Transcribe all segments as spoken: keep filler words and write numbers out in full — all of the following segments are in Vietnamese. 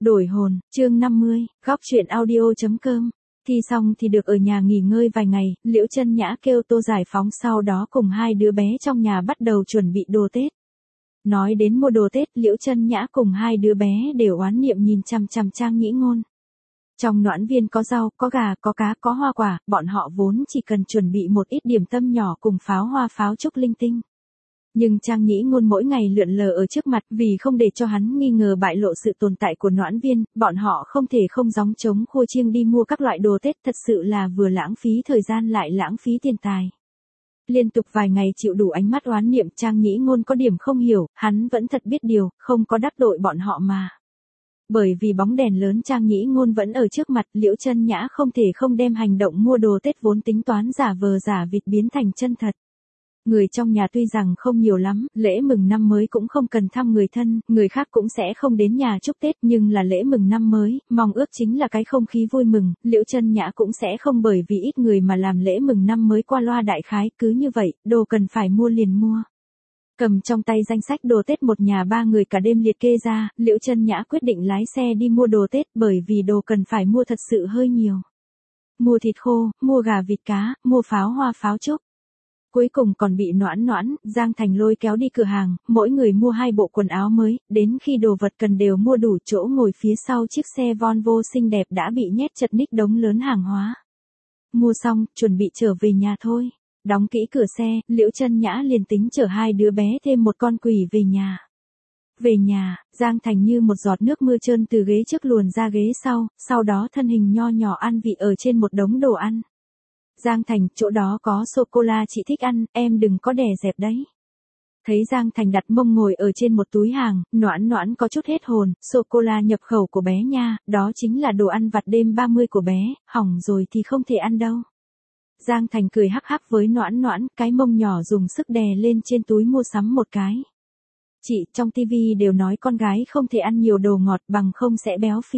Đổi hồn, chương năm mươi, góc truyện audio.com. Thi xong thì được ở nhà nghỉ ngơi vài ngày, Liễu Chân Nhã kêu Tô giải phóng sau đó cùng hai đứa bé trong nhà bắt đầu chuẩn bị đồ Tết. Nói đến mua đồ Tết, Liễu Chân Nhã cùng hai đứa bé đều oán niệm nhìn chằm chằm Trang Nhĩ Ngôn. Trong noãn viên có rau, có gà, có cá, có hoa quả, bọn họ vốn chỉ cần chuẩn bị một ít điểm tâm nhỏ cùng pháo hoa pháo trúc linh tinh. Nhưng Trang Nhĩ Ngôn mỗi ngày lượn lờ ở trước mặt, vì không để cho hắn nghi ngờ bại lộ sự tồn tại của noãn viên, bọn họ không thể không gióng trống khua chiêng đi mua các loại đồ Tết, thật sự là vừa lãng phí thời gian lại lãng phí tiền tài. Liên tục vài ngày chịu đủ ánh mắt oán niệm, Trang Nhĩ Ngôn có điểm không hiểu, hắn vẫn thật biết điều, không có đắc tội bọn họ mà. Bởi vì bóng đèn lớn Trang Nhĩ Ngôn vẫn ở trước mặt, Liễu Chân Nhã không thể không đem hành động mua đồ Tết vốn tính toán giả vờ giả vịt biến thành chân thật. Người trong nhà tuy rằng không nhiều lắm, lễ mừng năm mới cũng không cần thăm người thân, người khác cũng sẽ không đến nhà chúc Tết, nhưng là lễ mừng năm mới, mong ước chính là cái không khí vui mừng, Liễu Chân Nhã cũng sẽ không bởi vì ít người mà làm lễ mừng năm mới qua loa đại khái, cứ như vậy, đồ cần phải mua liền mua. Cầm trong tay danh sách đồ Tết một nhà ba người cả đêm liệt kê ra, Liễu Chân Nhã quyết định lái xe đi mua đồ Tết bởi vì đồ cần phải mua thật sự hơi nhiều. Mua thịt khô, mua gà vịt cá, mua pháo hoa pháo trúc. Cuối cùng còn bị Noãn Noãn, Giang Thành lôi kéo đi cửa hàng, mỗi người mua hai bộ quần áo mới, đến khi đồ vật cần đều mua đủ chỗ ngồi phía sau chiếc xe Volvo xinh đẹp đã bị nhét chật ních đống lớn hàng hóa. Mua xong, chuẩn bị trở về nhà thôi. Đóng kỹ cửa xe, Liễu Chân Nhã liền tính chở hai đứa bé thêm một con quỷ về nhà. Về nhà, Giang Thành như một giọt nước mưa trơn từ ghế trước luồn ra ghế sau, sau đó thân hình nho nhỏ ăn vị ở trên một đống đồ ăn. Giang Thành, chỗ đó có sô-cô-la chị thích ăn, em đừng có đè dẹp đấy. Thấy Giang Thành đặt mông ngồi ở trên một túi hàng, Noãn Noãn có chút hết hồn, sô-cô-la nhập khẩu của bé nha, đó chính là đồ ăn vặt đêm ba mươi của bé, hỏng rồi thì không thể ăn đâu. Giang Thành cười hắc hắc với Noãn Noãn, cái mông nhỏ dùng sức đè lên trên túi mua sắm một cái. Chị, trong tivi đều nói con gái không thể ăn nhiều đồ ngọt bằng không sẽ béo phì.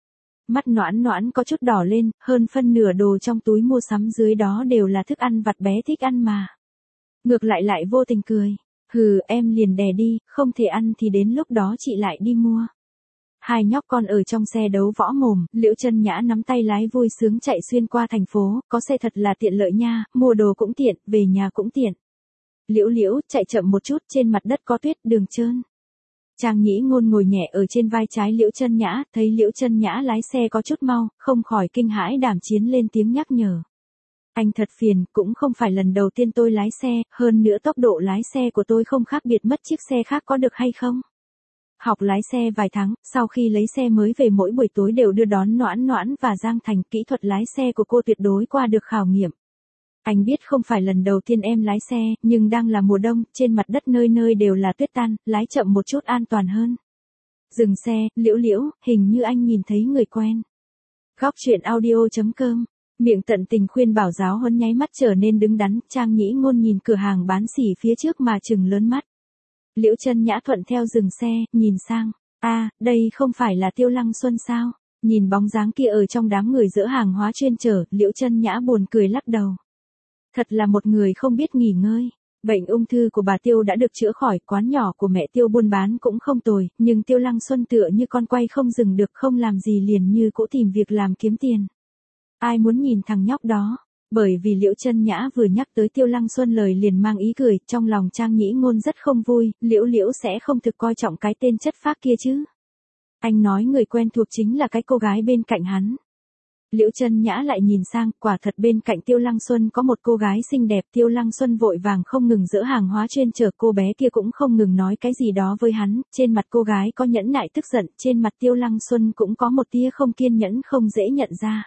Mắt Noãn Noãn có chút đỏ lên, hơn phân nửa đồ trong túi mua sắm dưới đó đều là thức ăn vặt bé thích ăn mà. Ngược lại lại vô tình cười, hừ em liền đè đi, không thể ăn thì đến lúc đó chị lại đi mua. Hai nhóc con ở trong xe đấu võ mồm, Liễu Chân Nhã nắm tay lái vui sướng chạy xuyên qua thành phố, có xe thật là tiện lợi nha, mua đồ cũng tiện, về nhà cũng tiện. Liễu Liễu, chạy chậm một chút, trên mặt đất có tuyết, đường trơn. Trang Nhĩ Ngôn ngồi nhẹ ở trên vai trái Liễu Chân Nhã, thấy Liễu Chân Nhã lái xe có chút mau, không khỏi kinh hãi đảm chiến lên tiếng nhắc nhở. Anh thật phiền, cũng không phải lần đầu tiên tôi lái xe, hơn nữa tốc độ lái xe của tôi không khác biệt mất chiếc xe khác có được hay không? Học lái xe vài tháng, sau khi lấy xe mới về mỗi buổi tối đều đưa đón Noãn Noãn và Giang Thành, kỹ thuật lái xe của cô tuyệt đối qua được khảo nghiệm. Anh biết không phải lần đầu tiên em lái xe, nhưng đang là mùa đông, trên mặt đất nơi nơi đều là tuyết tan, lái chậm một chút an toàn hơn. Dừng xe, Liễu Liễu, hình như anh nhìn thấy người quen. Góc truyện audio.com, miệng tận tình khuyên bảo giáo huấn nháy mắt trở nên đứng đắn, Trang Nhĩ Ngôn nhìn cửa hàng bán xỉ phía trước mà trừng lớn mắt. Liễu Chân Nhã thuận theo dừng xe, nhìn sang, a, à, đây không phải là Tiêu Lăng Xuân sao? Nhìn bóng dáng kia ở trong đám người dỡ hàng hóa chuyên chở, Liễu Chân Nhã buồn cười lắc đầu. Thật là một người không biết nghỉ ngơi. Bệnh ung thư của bà Tiêu đã được chữa khỏi, quán nhỏ của mẹ Tiêu buôn bán cũng không tồi, nhưng Tiêu Lăng Xuân tựa như con quay không dừng được, không làm gì liền như cũ tìm việc làm kiếm tiền. Ai muốn nhìn thằng nhóc đó? Bởi vì Liễu Chân Nhã vừa nhắc tới Tiêu Lăng Xuân lời liền mang ý cười, trong lòng Trang Nhĩ Ngôn rất không vui, Liễu Liễu sẽ không thực coi trọng cái tên chất phác kia chứ. Anh nói người quen thuộc chính là cái cô gái bên cạnh hắn. Liễu Chân Nhã lại nhìn sang, quả thật bên cạnh Tiêu Lăng Xuân có một cô gái xinh đẹp, Tiêu Lăng Xuân vội vàng không ngừng dỡ hàng hóa chuyên chở, cô bé kia cũng không ngừng nói cái gì đó với hắn, trên mặt cô gái có nhẫn nại tức giận, trên mặt Tiêu Lăng Xuân cũng có một tia không kiên nhẫn không dễ nhận ra.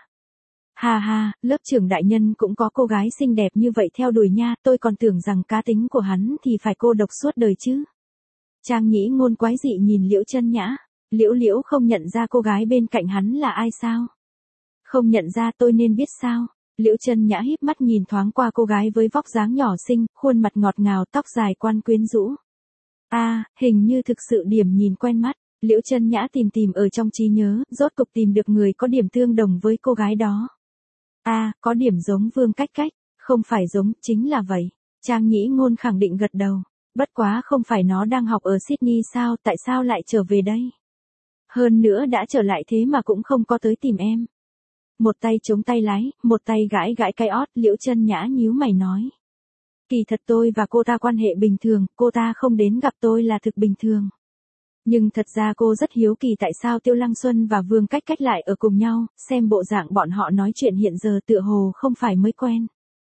Ha ha, lớp trưởng đại nhân cũng có cô gái xinh đẹp như vậy theo đuổi nha, tôi còn tưởng rằng cá tính của hắn thì phải cô độc suốt đời chứ. Trang Nhĩ Ngôn quái dị nhìn Liễu Chân Nhã, Liễu Liễu không nhận ra cô gái bên cạnh hắn là ai sao? Không nhận ra tôi nên biết sao? Liễu Chân Nhã híp mắt nhìn thoáng qua cô gái với vóc dáng nhỏ xinh, khuôn mặt ngọt ngào, tóc dài quan quyến rũ. A, à, hình như thực sự điểm nhìn quen mắt. Liễu Chân Nhã tìm tìm ở trong trí nhớ, rốt cục tìm được người có điểm tương đồng với cô gái đó. A, à, có điểm giống Vương Cách Cách, không phải giống, chính là vậy. Trang Nhĩ Ngôn khẳng định gật đầu. Bất quá không phải nó đang học ở Sydney sao, tại sao lại trở về đây? Hơn nữa đã trở lại thế mà cũng không có tới tìm em. Một tay chống tay lái, một tay gãi gãi cái ót, Liễu Chân Nhã nhíu mày nói. Kỳ thật tôi và cô ta quan hệ bình thường, cô ta không đến gặp tôi là thực bình thường. Nhưng thật ra cô rất hiếu kỳ tại sao Tiêu Lăng Xuân và Vương Cách Cách lại ở cùng nhau, xem bộ dạng bọn họ nói chuyện hiện giờ tựa hồ không phải mới quen.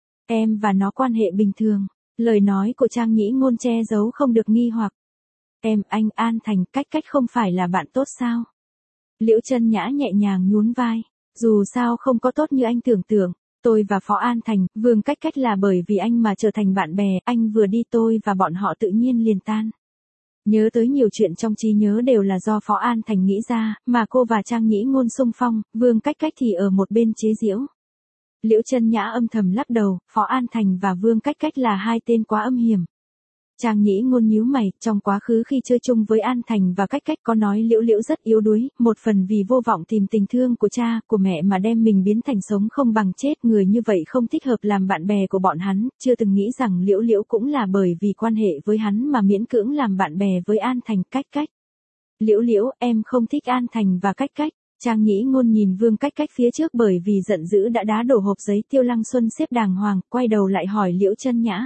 Em và nó quan hệ bình thường, lời nói của Trang Nhĩ Ngôn che giấu không được nghi hoặc. Em, anh, An Thành, Cách Cách không phải là bạn tốt sao? Liễu Chân Nhã nhẹ nhàng nhún vai, dù sao không có tốt như anh tưởng tượng. Tôi và Phó An Thành, Vương Cách Cách là bởi vì anh mà trở thành bạn bè, anh vừa đi tôi và bọn họ tự nhiên liền tan. Nhớ tới nhiều chuyện trong trí nhớ đều là do Phó An Thành nghĩ ra, mà cô và Trang Nhĩ Ngôn xung phong, Vương Cách Cách thì ở một bên chế giễu. Liễu Chân Nhã âm thầm lắc đầu, Phó An Thành và Vương Cách Cách là hai tên quá âm hiểm. Trang Nhĩ Ngôn nhíu mày, trong quá khứ khi chơi chung với An Thành và Cách Cách có nói Liễu Liễu rất yếu đuối, một phần vì vô vọng tìm tình thương của cha, của mẹ mà đem mình biến thành sống không bằng chết, người như vậy không thích hợp làm bạn bè của bọn hắn, chưa từng nghĩ rằng Liễu Liễu cũng là bởi vì quan hệ với hắn mà miễn cưỡng làm bạn bè với An Thành, Cách Cách. Liễu Liễu, em không thích An Thành và Cách Cách. Trang Nhĩ Ngôn nhìn Vương Cách Cách phía trước bởi vì giận dữ đã đá đổ hộp giấy Tiêu Lăng Xuân xếp đàng hoàng, quay đầu lại hỏi Liễu Chân Nhã.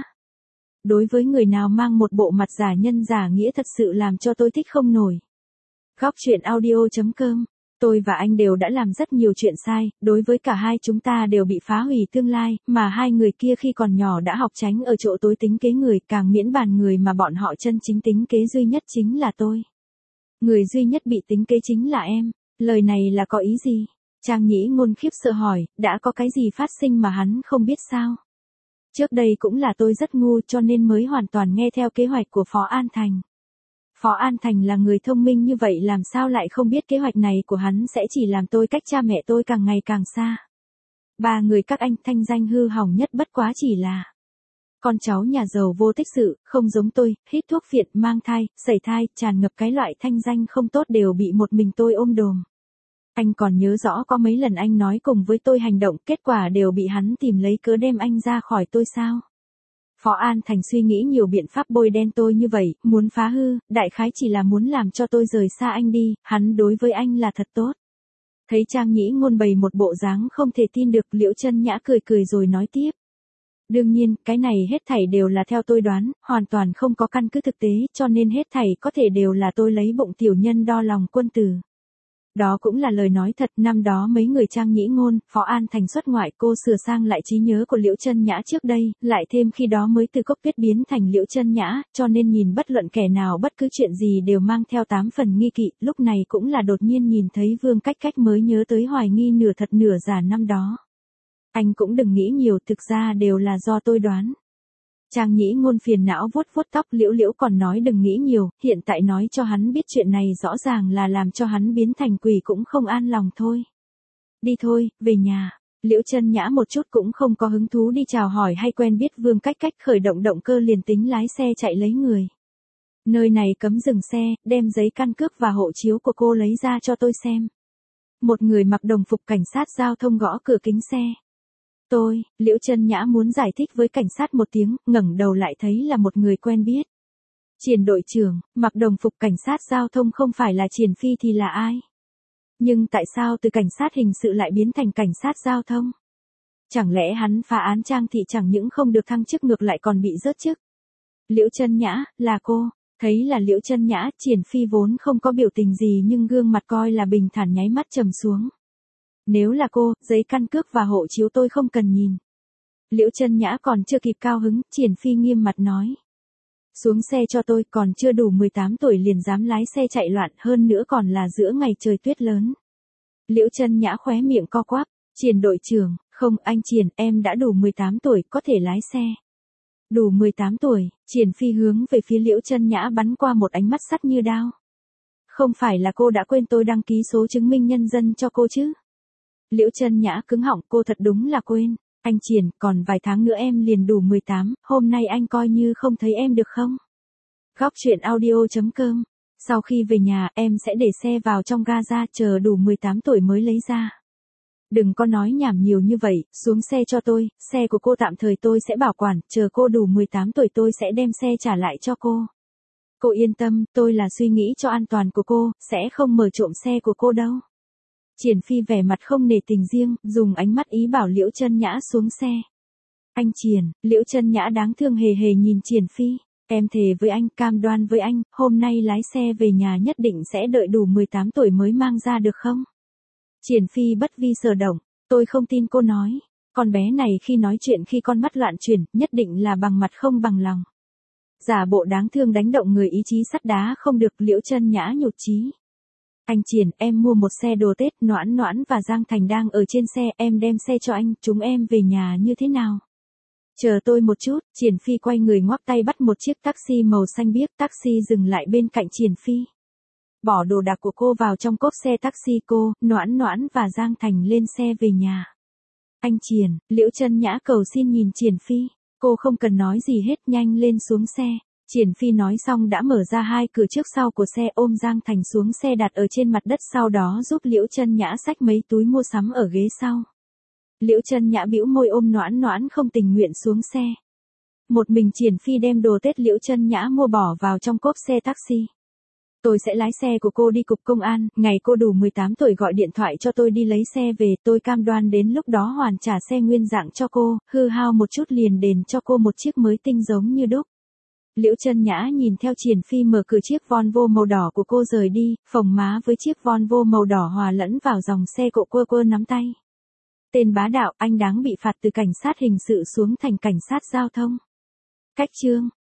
Đối với người nào mang một bộ mặt giả nhân giả nghĩa thật sự làm cho tôi thích không nổi. Góc truyện audio chấm com. Tôi và anh đều đã làm rất nhiều chuyện sai, đối với cả hai chúng ta đều bị phá hủy tương lai, mà hai người kia khi còn nhỏ đã học tránh ở chỗ tối tính kế người, càng miễn bàn người mà bọn họ chân chính tính kế duy nhất chính là tôi. Người duy nhất bị tính kế chính là em. Lời này là có ý gì? Trang Nhĩ Ngôn khiếp sợ hỏi, đã có cái gì phát sinh mà hắn không biết sao? Trước đây cũng là tôi rất ngu cho nên mới hoàn toàn nghe theo kế hoạch của Phó An Thành. Phó An Thành là người thông minh như vậy làm sao lại không biết kế hoạch này của hắn sẽ chỉ làm tôi cách cha mẹ tôi càng ngày càng xa. Ba người các anh thanh danh hư hỏng nhất bất quá chỉ là con cháu nhà giàu vô tích sự, không giống tôi, hít thuốc phiện, mang thai, sẩy thai, tràn ngập cái loại thanh danh không tốt đều bị một mình tôi ôm đồm. Anh còn nhớ rõ có mấy lần anh nói cùng với tôi hành động, kết quả đều bị hắn tìm lấy cớ đem anh ra khỏi tôi sao? Phó An Thành suy nghĩ nhiều biện pháp bôi đen tôi như vậy, muốn phá hư, đại khái chỉ là muốn làm cho tôi rời xa anh đi, hắn đối với anh là thật tốt. Thấy Trang Nhĩ Ngôn bày một bộ dáng không thể tin được, Liễu Chân Nhã cười cười rồi nói tiếp. Đương nhiên, cái này hết thảy đều là theo tôi đoán, hoàn toàn không có căn cứ thực tế, cho nên hết thảy có thể đều là tôi lấy bụng tiểu nhân đo lòng quân tử. Đó cũng là lời nói thật, năm đó mấy người Trang Nhĩ Ngôn, Phó An Thành xuất ngoại, cô sửa sang lại trí nhớ của Liễu Chân Nhã trước đây, lại thêm khi đó mới từ Cốc Tuyết biến thành Liễu Chân Nhã, cho nên nhìn bất luận kẻ nào bất cứ chuyện gì đều mang theo tám phần nghi kỵ, lúc này cũng là đột nhiên nhìn thấy Vương Cách Cách mới nhớ tới hoài nghi nửa thật nửa giả năm đó. Anh cũng đừng nghĩ nhiều, thực ra đều là do tôi đoán. Trang Nhĩ Ngôn phiền não vuốt vuốt tóc, Liễu Liễu còn nói đừng nghĩ nhiều, hiện tại nói cho hắn biết chuyện này rõ ràng là làm cho hắn biến thành quỷ cũng không an lòng thôi. Đi thôi, về nhà. Liễu Chân Nhã một chút cũng không có hứng thú đi chào hỏi hay quen biết Vương Cách Cách, khởi động động cơ liền tính lái xe chạy lấy người. Nơi này cấm dừng xe, đem giấy căn cước và hộ chiếu của cô lấy ra cho tôi xem. Một người mặc đồng phục cảnh sát giao thông gõ cửa kính xe. Tôi, Liễu Chân Nhã muốn giải thích với cảnh sát một tiếng, ngẩng đầu lại thấy là một người quen biết. Triển đội trưởng, mặc đồng phục cảnh sát giao thông không phải là Triển Phi thì là ai? Nhưng tại sao từ cảnh sát hình sự lại biến thành cảnh sát giao thông? Chẳng lẽ hắn phá án Trang Thị chẳng những không được thăng chức ngược lại còn bị rớt chức? Liễu Chân Nhã, là cô. Thấy là Liễu Chân Nhã, Triển Phi vốn không có biểu tình gì nhưng gương mặt coi là bình thản nháy mắt trầm xuống. Nếu là cô, giấy căn cước và hộ chiếu tôi không cần nhìn. Liễu Chân Nhã còn chưa kịp cao hứng, Triển Phi nghiêm mặt nói. Xuống xe cho tôi, còn chưa đủ mười tám tuổi liền dám lái xe chạy loạn, hơn nữa còn là giữa ngày trời tuyết lớn. Liễu Chân Nhã khóe miệng co quắp, Triển đội trưởng, không anh Triển, em đã đủ mười tám tuổi, có thể lái xe. Đủ mười tám tuổi, Triển Phi hướng về phía Liễu Chân Nhã bắn qua một ánh mắt sắt như đao. Không phải là cô đã quên tôi đăng ký số chứng minh nhân dân cho cô chứ? Liễu Chân Nhã cứng họng, cô thật đúng là quên. Anh Triển, còn vài tháng nữa em liền đủ mười tám, hôm nay anh coi như không thấy em được không? Góc truyện audio chấm com. Sau khi về nhà, em sẽ để xe vào trong ga-ra, chờ đủ mười tám tuổi mới lấy ra. Đừng có nói nhảm nhiều như vậy, xuống xe cho tôi, xe của cô tạm thời tôi sẽ bảo quản, chờ cô đủ mười tám tuổi tôi sẽ đem xe trả lại cho cô. Cô yên tâm, tôi là suy nghĩ cho an toàn của cô, sẽ không mở trộm xe của cô đâu. Triển Phi vẻ mặt không nể tình riêng, dùng ánh mắt ý bảo Liễu Chân Nhã xuống xe. Anh Triển, Liễu Chân Nhã đáng thương hề hề nhìn Triển Phi. Em thề với anh, cam đoan với anh, hôm nay lái xe về nhà nhất định sẽ đợi đủ mười tám tuổi mới mang ra được không? Triển Phi bất vi sở động, tôi không tin cô nói. Con bé này khi nói chuyện khi con mắt loạn chuyển, nhất định là bằng mặt không bằng lòng. Giả bộ đáng thương đánh động người ý chí sắt đá không được. Liễu Chân Nhã nhụt chí. Anh Triển, em mua một xe đồ Tết, Noãn Noãn và Giang Thành đang ở trên xe, em đem xe cho anh, chúng em về nhà như thế nào? Chờ tôi một chút. Triển Phi quay người ngoắc tay bắt một chiếc taxi màu xanh biếc, taxi dừng lại bên cạnh Triển Phi. Bỏ đồ đạc của cô vào trong cốp xe taxi, cô, Noãn Noãn và Giang Thành lên xe về nhà. Anh Triển, Liễu Chân Nhã cầu xin nhìn Triển Phi. Cô không cần nói gì hết, nhanh lên xuống xe. Triển Phi nói xong đã mở ra hai cửa trước sau của xe, ôm Giang Thành xuống xe đặt ở trên mặt đất, sau đó giúp Liễu Chân Nhã xách mấy túi mua sắm ở ghế sau. Liễu Chân Nhã bĩu môi ôm Noãn Noãn không tình nguyện xuống xe. Một mình Triển Phi đem đồ Tết Liễu Chân Nhã mua bỏ vào trong cốp xe taxi. Tôi sẽ lái xe của cô đi cục công an, ngày cô đủ mười tám tuổi gọi điện thoại cho tôi đi lấy xe về, tôi cam đoan đến lúc đó hoàn trả xe nguyên dạng cho cô, hư hao một chút liền đền cho cô một chiếc mới tinh giống như đúc. Liễu Chân Nhã nhìn theo Triển Phi mở cửa chiếc Volvo màu đỏ của cô rời đi, phồng má với chiếc Volvo màu đỏ hòa lẫn vào dòng xe, cộ quơ quơ nắm tay. Tên bá đạo, anh đáng bị phạt từ cảnh sát hình sự xuống thành cảnh sát giao thông. Cách chương